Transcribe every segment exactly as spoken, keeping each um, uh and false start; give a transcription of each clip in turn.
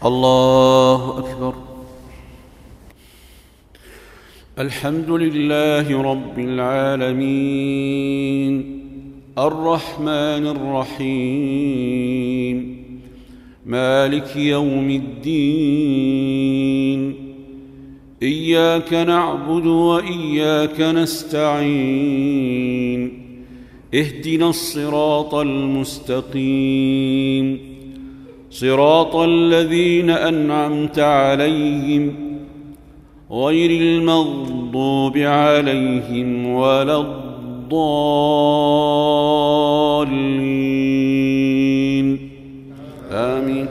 الله أكبر. الحمد لله رب العالمين الرحمن الرحيم مالك يوم الدين إياك نعبد وإياك نستعين اهدنا الصراط المستقيم صراط الذين أنعمت عليهم غير المغضوب عليهم ولا الضالين آمين.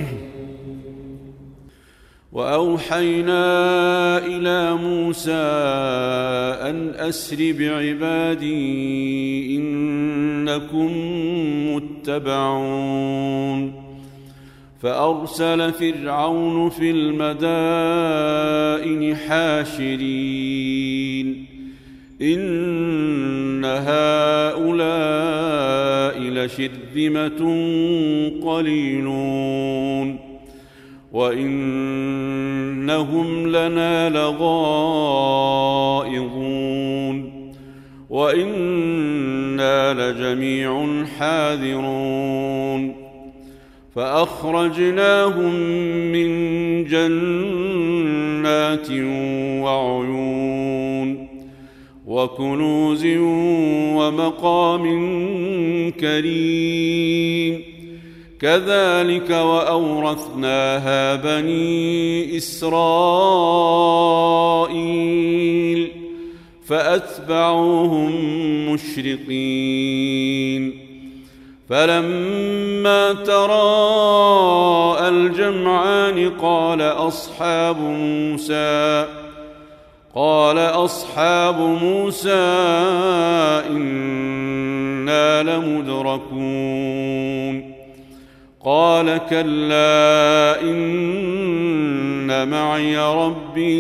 وأوحينا إلى موسى أن أسر بعبادي إنكم متبعون فأرسل فرعون في المدائن حاشرين إن هؤلاء لشرذمة قليلون وإنهم لنا لغائظون وإنا لجميع حاذرون فأخرجناهم من جنات وعيون وكنوز ومقام كريم كذلك وأورثناها بني إسرائيل فأتبعوهم مشرقين فلما تراءى الجمعان قال أصحاب موسى قال أصحاب موسى إنا لمدركون قال كلا إن معي ربي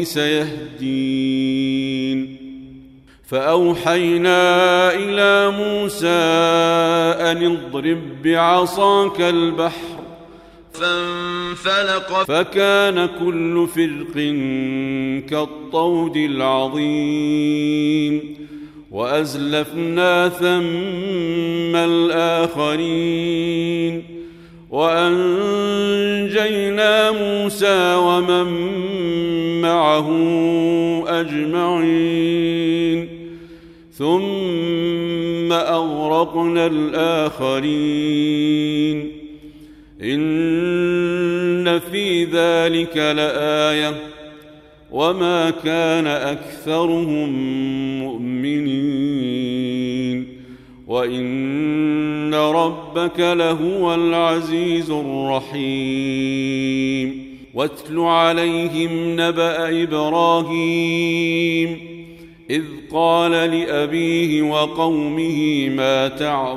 سيهدين فأوحينا إلى موسى أن اضرب بعصاك البحر فانفلق فكان كل فرق كالطود العظيم وأزلفنا ثم الآخرين وأنجينا موسى ومن معه أجمعين ثم أغرقنا الآخرين إن في ذلك لآية وما كان أكثرهم مؤمنين وإن ربك لهو العزيز الرحيم واتل عليهم نبأ إبراهيم إذ قال لأبيه وقومه ما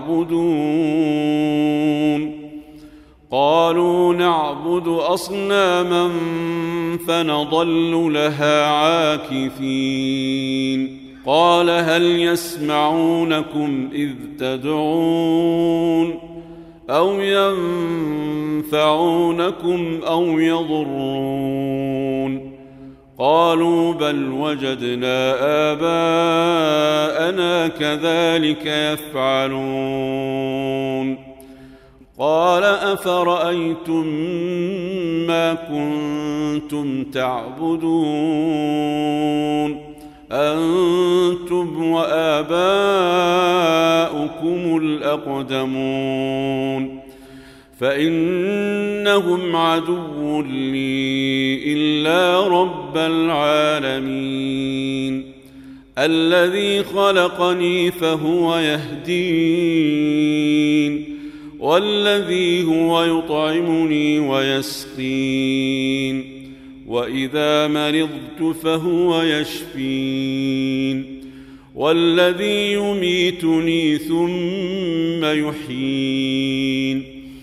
تعبدون قالوا نعبد أصناما فنظل لها عاكفين قال هل يسمعونكم إذ تدعون أو ينفعونكم أو يضرون قالوا بل وجدنا آباءنا كذلك يفعلون قال أفرأيتم ما كنتم تعبدون أنتم وآباؤكم الأقدمون فإنهم عدو لي إلا رب العالمين الذي خلقني فهو يهدين والذي هو يطعمني ويسقين وإذا مرضت فهو يشفين والذي يميتني ثم يحيين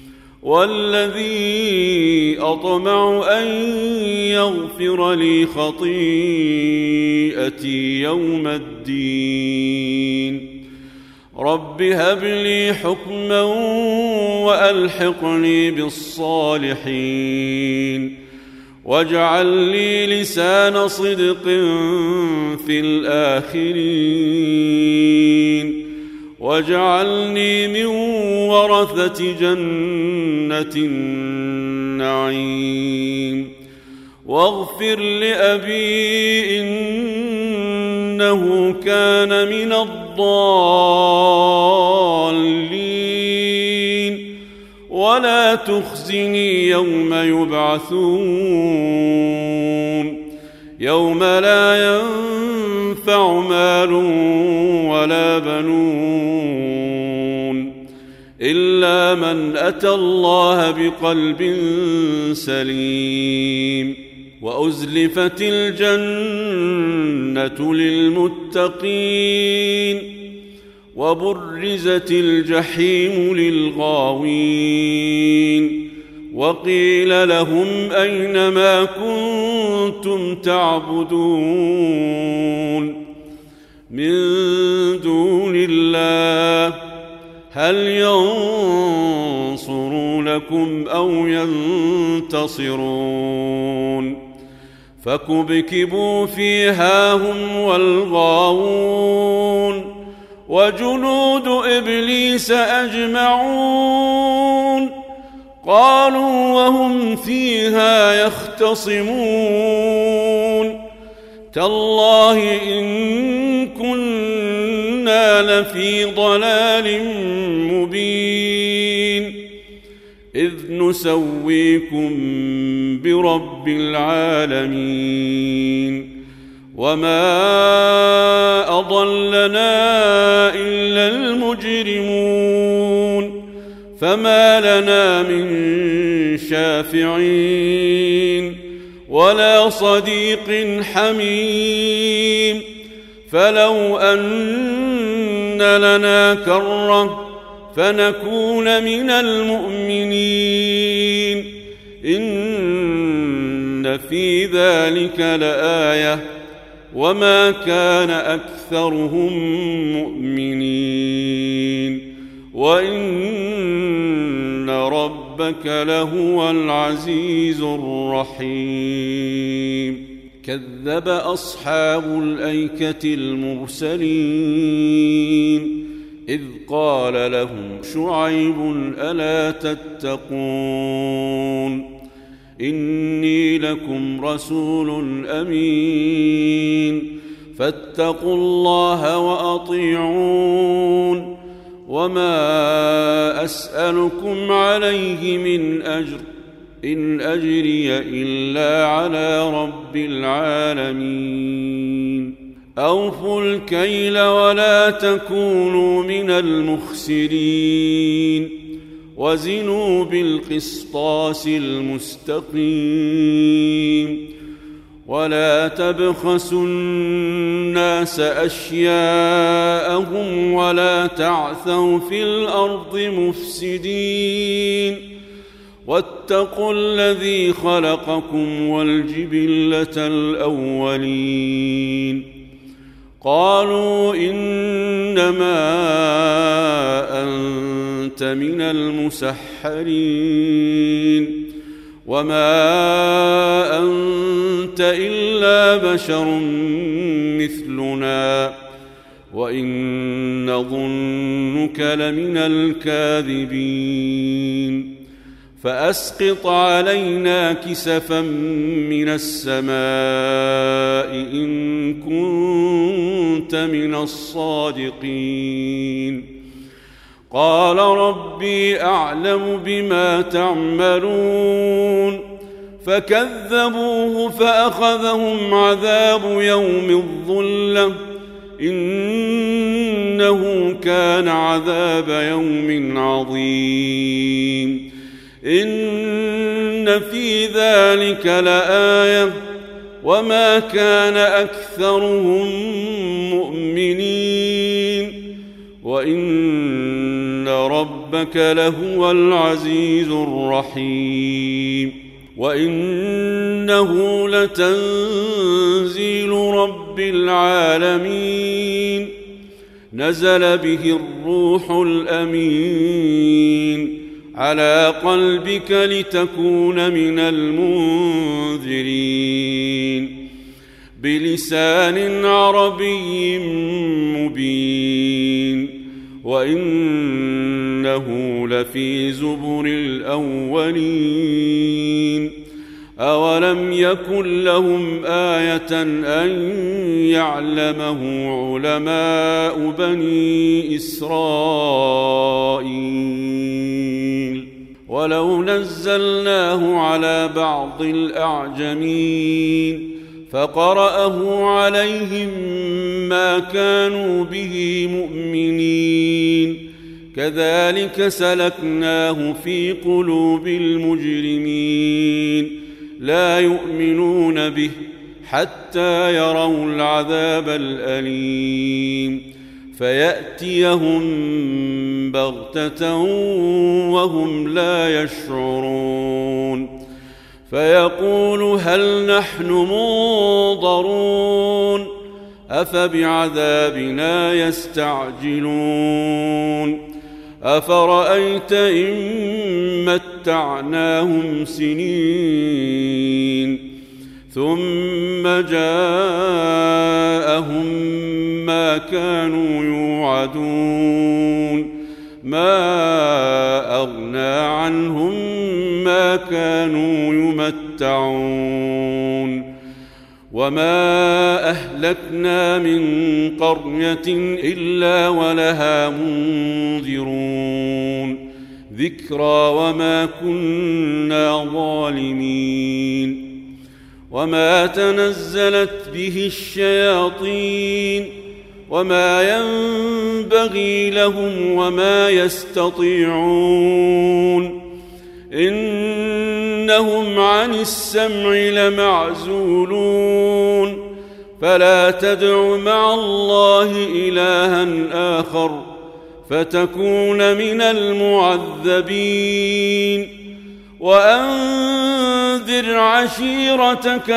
والذي أطمع أن يغفر لي خطيئتي يوم الدين رب هب لي حكما وألحقني بالصالحين واجعل لي لسان صدق في الآخرين واجعلني من ورثة جنة النعيم واغفر لأبي إنه كان من الضالين ولا تخزني يوم يبعثون يوم لا ينفع مال ولا بنون إلا من أتى الله بقلب سليم وأزلفت الجنة للمتقين وبرزت الجحيم للغاوين وقيل لهم أين ما كنتم تعبدون من دون الله هل ينصرونكم أو ينتصرون فكبكبوا فيها هم والغاوون وجنود إبليس أجمعون قالوا وهم فيها يختصمون تالله إن كنا لفي ضلال مبين إذ نسويكم برب العالمين وما أضلنا إلا المجرمون فما لنا من شافعين ولا صديق حميم فلو أن لنا كرة فنكون من المؤمنين إن في ذلك لآية وما كان أكثرهم مؤمنين وإن ربك لهو العزيز الرحيم كذب أصحاب الأيكة المرسلين إذ قال لهم شعيب ألا تتقون إني لكم رسول أمين فاتقوا الله وأطيعون وما أسألكم عليه من أجر إن أجري إلا على رب العالمين أوفوا الكيل ولا تكونوا من المخسرين وزنوا بالقسطاس المستقيم ولا تبخسوا الناس أشياءهم ولا تعثوا في الأرض مفسدين واتقوا الذي خلقكم والجبلة الأولين قالوا إنما أنت من المسحرين وما أنت إلا بشر مثلنا وإن نظنك لمن الكاذبين فأسقط علينا كسفا من السماء إن كنت من الصادقين قال ربي أعلم بما تعملون فكذبوه فأخذهم عذاب يوم الظلة إنه كان عذاب يوم عظيم إن في ذلك لآية وما كان أكثرهم مؤمنين وإن ربك لهو العزيز الرحيم وإنه لتنزيل رب العالمين نزل به الروح الأمين على قلبك لتكون من المنذرين بلسان عربي مبين وإنه لفي زبر الأولين أولم يكن لهم آية أن يعلمه علماء بني إسرائيل ولو نزلناه على بعض الأعجمين فقرأه عليهم ما كانوا به مؤمنين كذلك سلكناه في قلوب المجرمين لا يؤمنون به حتى يروا العذاب الأليم فيأتيهم بغتة وهم لا يشعرون فيقول هل نحن منظرون أفبعذابنا يستعجلون أفرأيت إن متعناهم سنين ثم جاءهم ما كانوا يوعدون ما أغنى عنهم ما كانوا يمتعون وما أهلكنا من قرية إلا ولها منذرون ذكرى وما كنا ظالمين وما تنزلت به الشياطين وما ينبغي لهم وما يستطيعون إنهم عن السمع لمعزولون فلا تدع مع الله إلها آخر فتكون من المعذبين وأنذر عشيرتك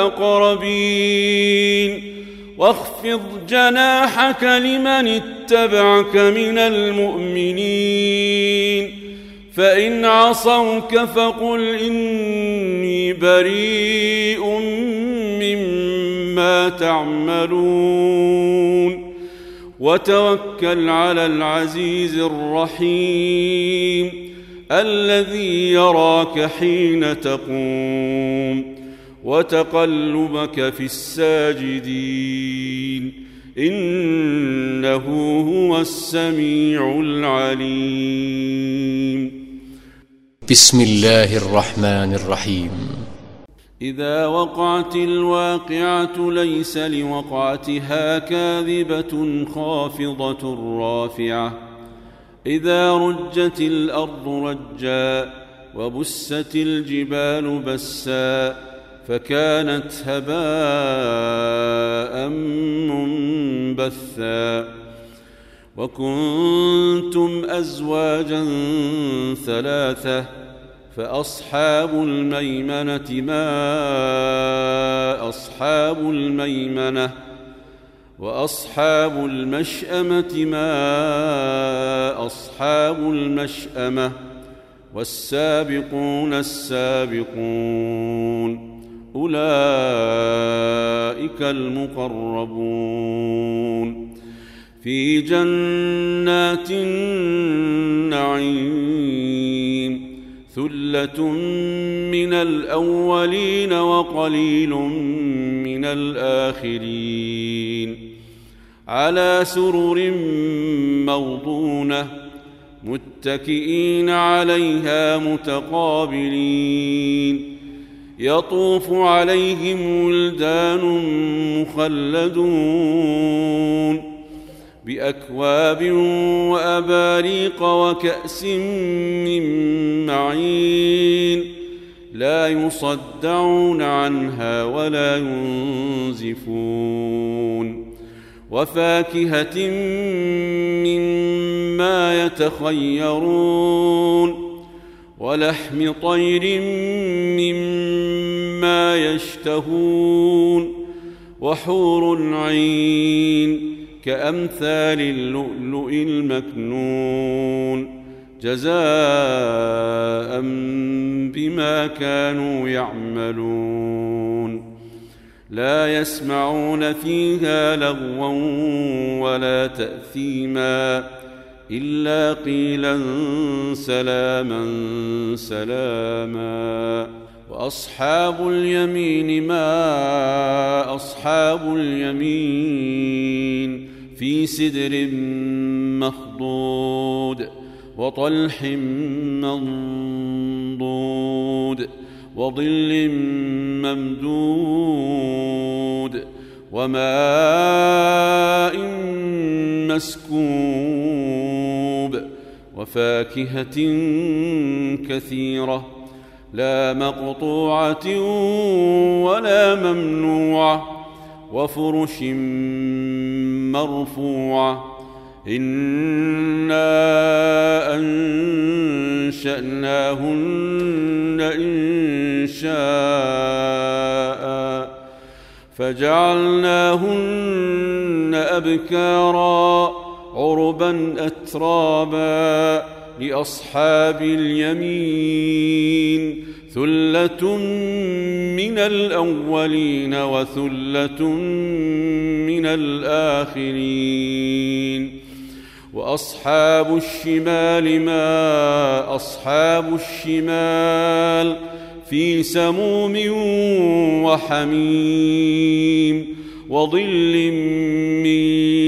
الأقربين واخفض جناحك لمن اتبعك من المؤمنين فإن عصوك فقل إني بريء مما تعملون وتوكل على العزيز الرحيم الذي يراك حين تقوم وتقلبك في الساجدين إنه هو السميع العليم. بسم الله الرحمن الرحيم. إذا وقعت الواقعة ليس لوقعتها كاذبة خافضة رافعة إذا رجت الأرض رجا وبست الجبال بسا فكانت هباء منبثا وكنتم أزواجا ثلاثة فأصحاب الميمنة ما أصحاب الميمنة وأصحاب المشأمة ما أصحاب المشأمة والسابقون السابقون أولئك المقربون في جنات النعيم ثلة من الأولين وقليل من الآخرين على سرر موضونة متكئين عليها متقابلين يطوف عليهم ولدان مخلدون بأكواب وأباريق وكأس من معين لا يصدعون عنها ولا ينزفون وفاكهة مما يتخيرون ولحم طير مما يشتهون وحور عين كأمثال اللؤلؤ المكنون جزاء بما كانوا يعملون لا يسمعون فيها لغوا ولا تأثيما إلا قيلا سلاما سلاما وأصحاب اليمين ما أصحاب اليمين في سدر مخضود وطلح منضود وظل ممدود وماء مسكوب وفاكهة كثيرة لا مقطوعة ولا ممنوعة وفرش مرفوعة إنا أنشأناهن إنشاء فجعلناهن أبكارا عربا أترابا لأصحاب اليمين ثلة من الأولين وثلة من الآخرين وأصحاب الشمال ما أصحاب الشمال في سموم وحميم وظل من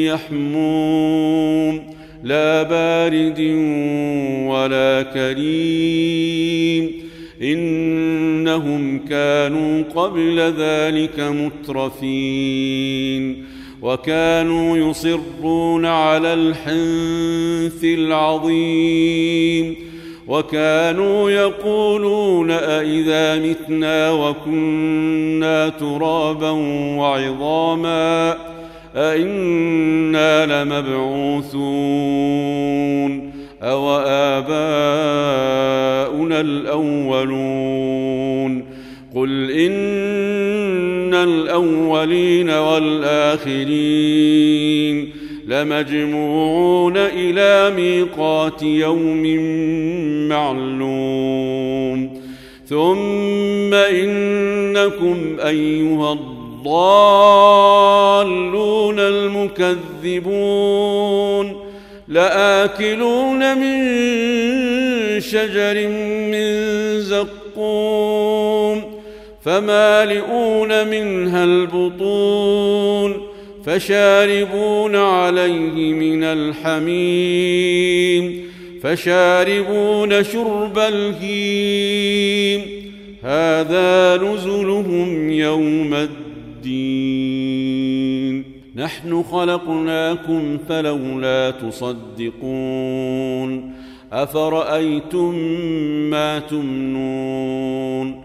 يحموم لا بارد ولا كريم إنهم كانوا قبل ذلك مترفين وكانوا يصرون على الحنث العظيم وكانوا يقولون أئذا متنا وكنا ترابا وعظاما أئنا لمبعوثون أو آباؤنا الأولون قل إن الأولين والآخرين لمجموعون إلى ميقات يوم معلوم ثم إنكم أيها الضالون المكذبون لآكلون من شجر من زقوم فمالئون منها البطون فشاربون عليه من الحميم فشاربون شرب الهيم هذا نزلهم يوم الدين نحن خلقناكم فلولا تصدقون أفرأيتم ما تمنون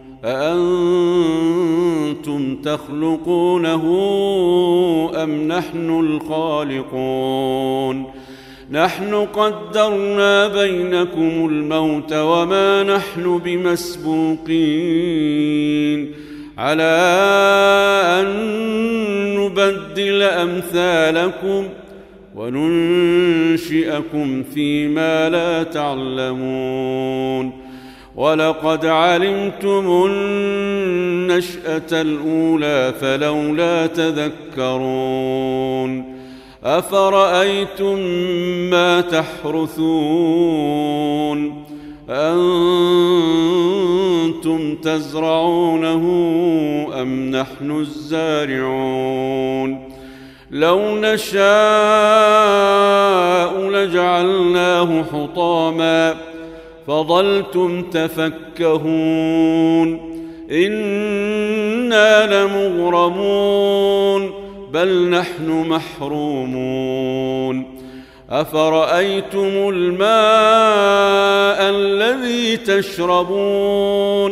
أأنتم تخلقونه أم نحن الخالقون نحن قدرنا بينكم الموت وما نحن بمسبوقين على أن نبدل أمثالكم وننشئكم فيما لا تعلمون ولقد علمتم النشأة الأولى فلولا تذكرون أفرأيتم ما تحرثون أنتم تزرعونه أم نحن الزارعون لو نشاء لجعلناه حطاما فظلتم تفكهون إنا لمغرمون بل نحن محرومون أفرأيتم الماء الذي تشربون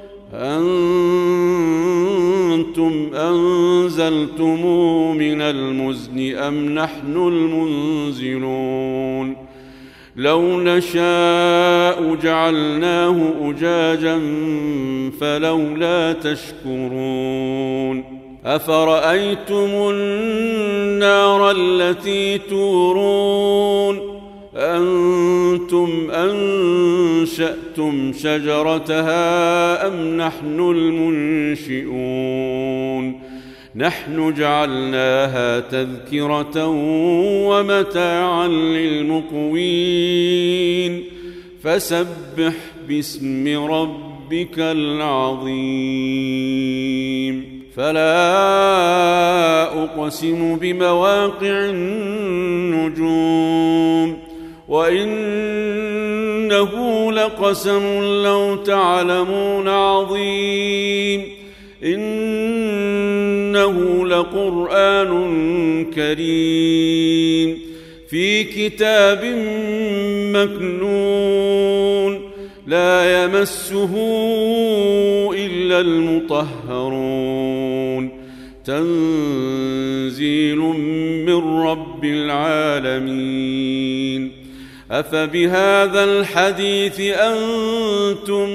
أنتم أنزلتموه من المزن أم نحن المنزلون لو نشاء جعلناه أجاجا فلولا تشكرون أفرأيتم النار التي تورون أأنتم أنشأتم شجرتها أم نحن المنشئون نحن جعلناها تذكرة ومتاعا للمقوين فسبح باسم ربك العظيم فلا أقسم بمواقع النجوم وإنه لقسم لو تعلمون عظيم إنه لقرآن كريم في كتاب مكنون لا يمسه إلا المطهرون تنزيل من رب العالمين أفبهذا الحديث أنتم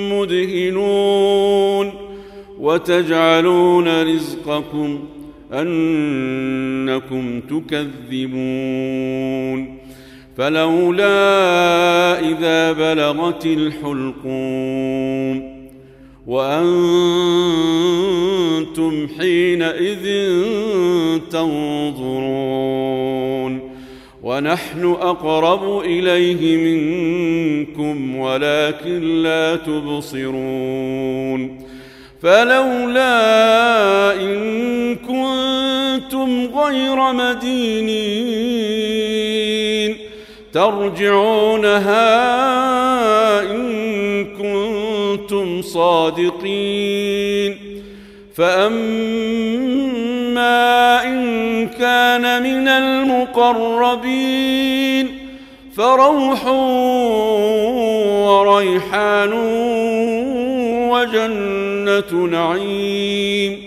مدهنون وتجعلون رزقكم أنكم تكذبون فلولا إذا بلغت الحلقوم وأنتم حينئذ تنظرون ونحن أقرب إليه منكم ولكن لا تبصرون فلولا إن كنتم غير مدينين ترجعونها إن كنتم صادقين فأما إن كان من المقربين فروح وريحان وجنة نعيم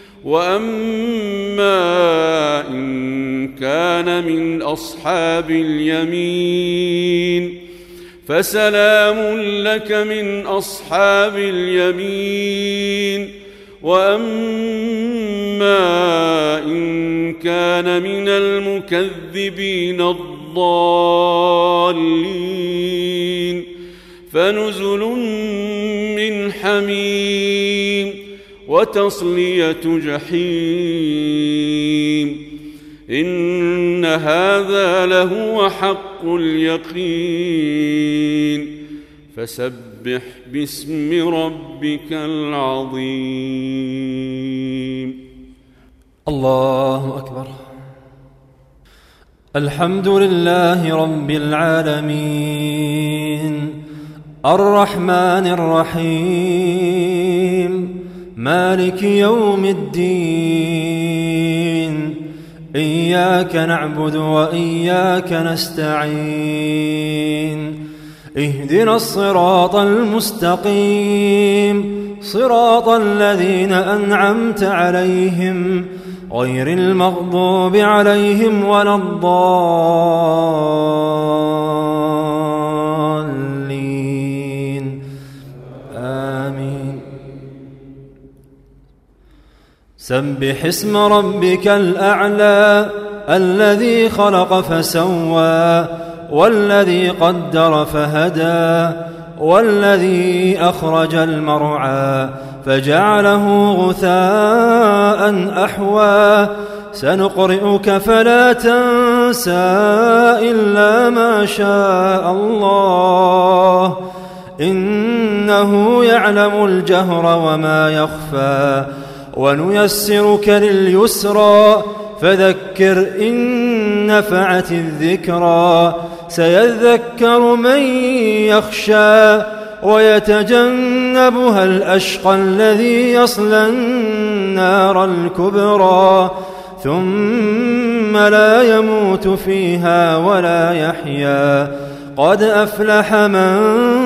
وأما إن كان من أصحاب اليمين فسلام لك من أصحاب اليمين وأما إن كان من المكذبين الضالين فنزل من حميم وتصلية جحيم إن هذا لهو حق اليقين فسبح باسم ربك العظيم الله أكبر. الحمد لله رب العالمين الرحمن الرحيم مالك يوم الدين إياك نعبد وإياك نستعين اهدنا الصراط المستقيم صراط الذين أنعمت عليهم غير المغضوب عليهم ولا الضالين آمين. سبح اسم ربك الأعلى الذي خلق فسوى والذي قدر فهدى والذي أخرج المرعى فجعله غثاء أحوى سنقرئك فلا تنسى إلا ما شاء الله إنه يعلم الجهر وما يخفى ونيسرك لليسرى فذكر إن نفعت الذكرى سيذكر من يخشى ويتجنبها الأشقى الذي يصلى النار الكبرى ثم لا يموت فيها ولا يحيا قد أفلح من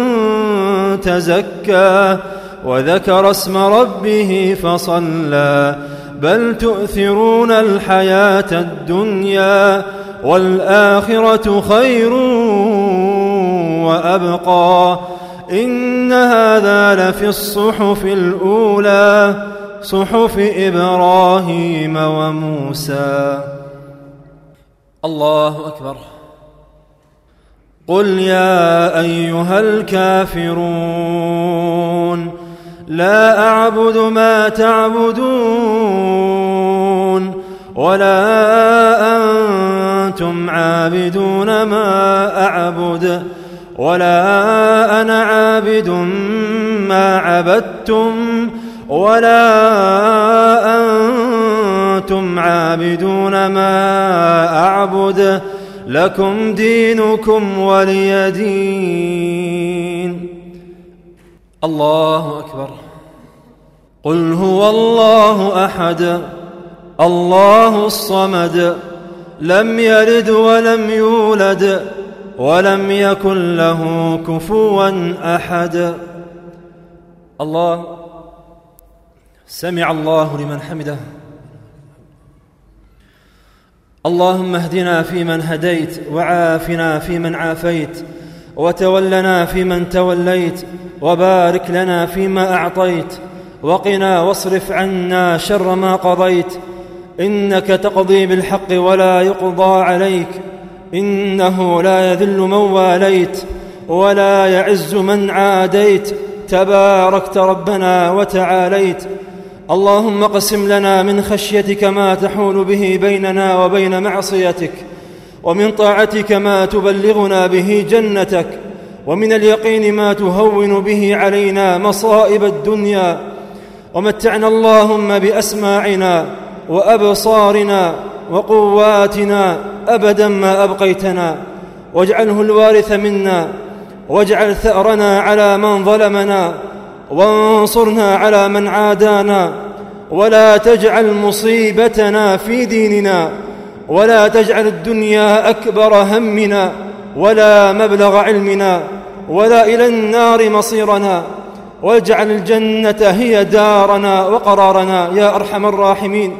تزكى وذكر اسم ربه فصلى بل تؤثرون الحياة الدنيا والآخرة خير وأبقى إن هذا لفي الصحف الأولى صحف إبراهيم وموسى. الله أكبر. قل يا أيها الكافرون لا أعبد ما تعبدون ولا أنتم عابدون ما أعبد ولا أنا عابد ما عبدتم ولا أنتم عابدون ما أعبد لكم دينكم ولي دين. الله أكبر. قل هو الله أحد الله الصمد لم يلد ولم يولد ولم يكن له كفوا أحد. الله سمع الله لمن حمده. اللهم اهدنا فيمن هديت وعافنا فيمن عافيت وتولنا فيمن توليت وبارك لنا فيما أعطيت وقنا واصرف عنا شر ما قضيت إنك تقضي بالحق ولا يقضى عليك إنه لا يذل من واليت ولا يعز من عاديت تباركت ربنا وتعاليت. اللهم اقسم لنا من خشيتك ما تحول به بيننا وبين معصيتك ومن طاعتك ما تبلغنا به جنتك ومن اليقين ما تهون به علينا مصائب الدنيا ومتعنا اللهم بأسماعنا وأبصارنا وقواتنا أبدا ما أبقيتنا واجعله الوارث منا واجعل ثأرنا على من ظلمنا وانصرنا على من عادانا ولا تجعل مصيبتنا في ديننا ولا تجعل الدنيا أكبر همنا ولا مبلغ علمنا ولا إلى النار مصيرنا واجعل الجنة هي دارنا وقرارنا يا أرحم الراحمين.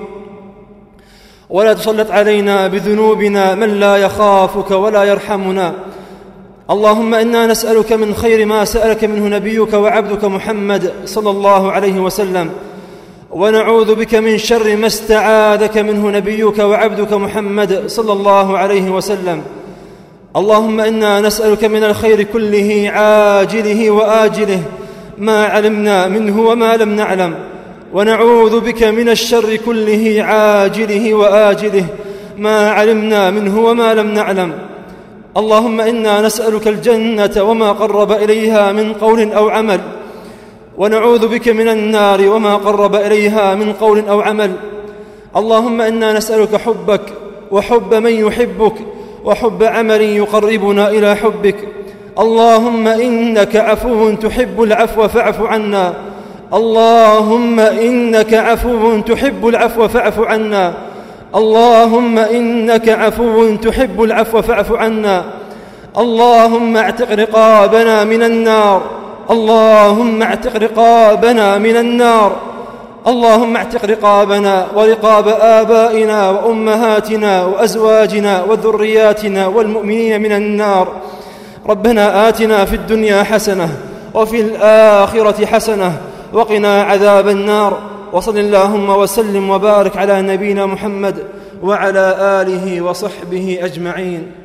ولا تسلط علينا بذنوبنا من لا يخافك ولا يرحمنا. اللهم إنا نسألك من خير ما سألك منه نبيك وعبدك محمد صلى الله عليه وسلم ونعوذ بك من شر ما استعاذك منه نبيك وعبدك محمد صلى الله عليه وسلم. اللهم إنا نسألك من الخير كله عاجله وآجله ما علمنا منه وما لم نعلم ونعوذ بك من الشر كله عاجله وآجله ما علمنا منه وما لم نعلم. اللهم إنا نسألك الجنة وما قرب إليها من قول أو عمل ونعوذ بك من النار وما قرب إليها من قول أو عمل. اللهم إنا نسألك حبك وحب من يحبك وحب عمل يقربنا إلى حبك. اللهم إنك عفو تحب العفو فاعف عنا. اللهم إنك عفو تحب العفو فاعف عنا. اللهم إنك عفو تحب العفو فاعف عنا. اللهم اعتق رقابنا من النار. اللهم اعتق رقابنا من النار. اللهم اعتق رقابنا ورقاب آبائنا وأمهاتنا وأزواجنا وذرياتنا والمؤمنين من النار. ربنا آتنا في الدنيا حسنة وفي الآخرة حسنة وقنا عذاب النار. وصل اللهم وسلم وبارك على نبينا محمد وعلى آله وصحبه أجمعين.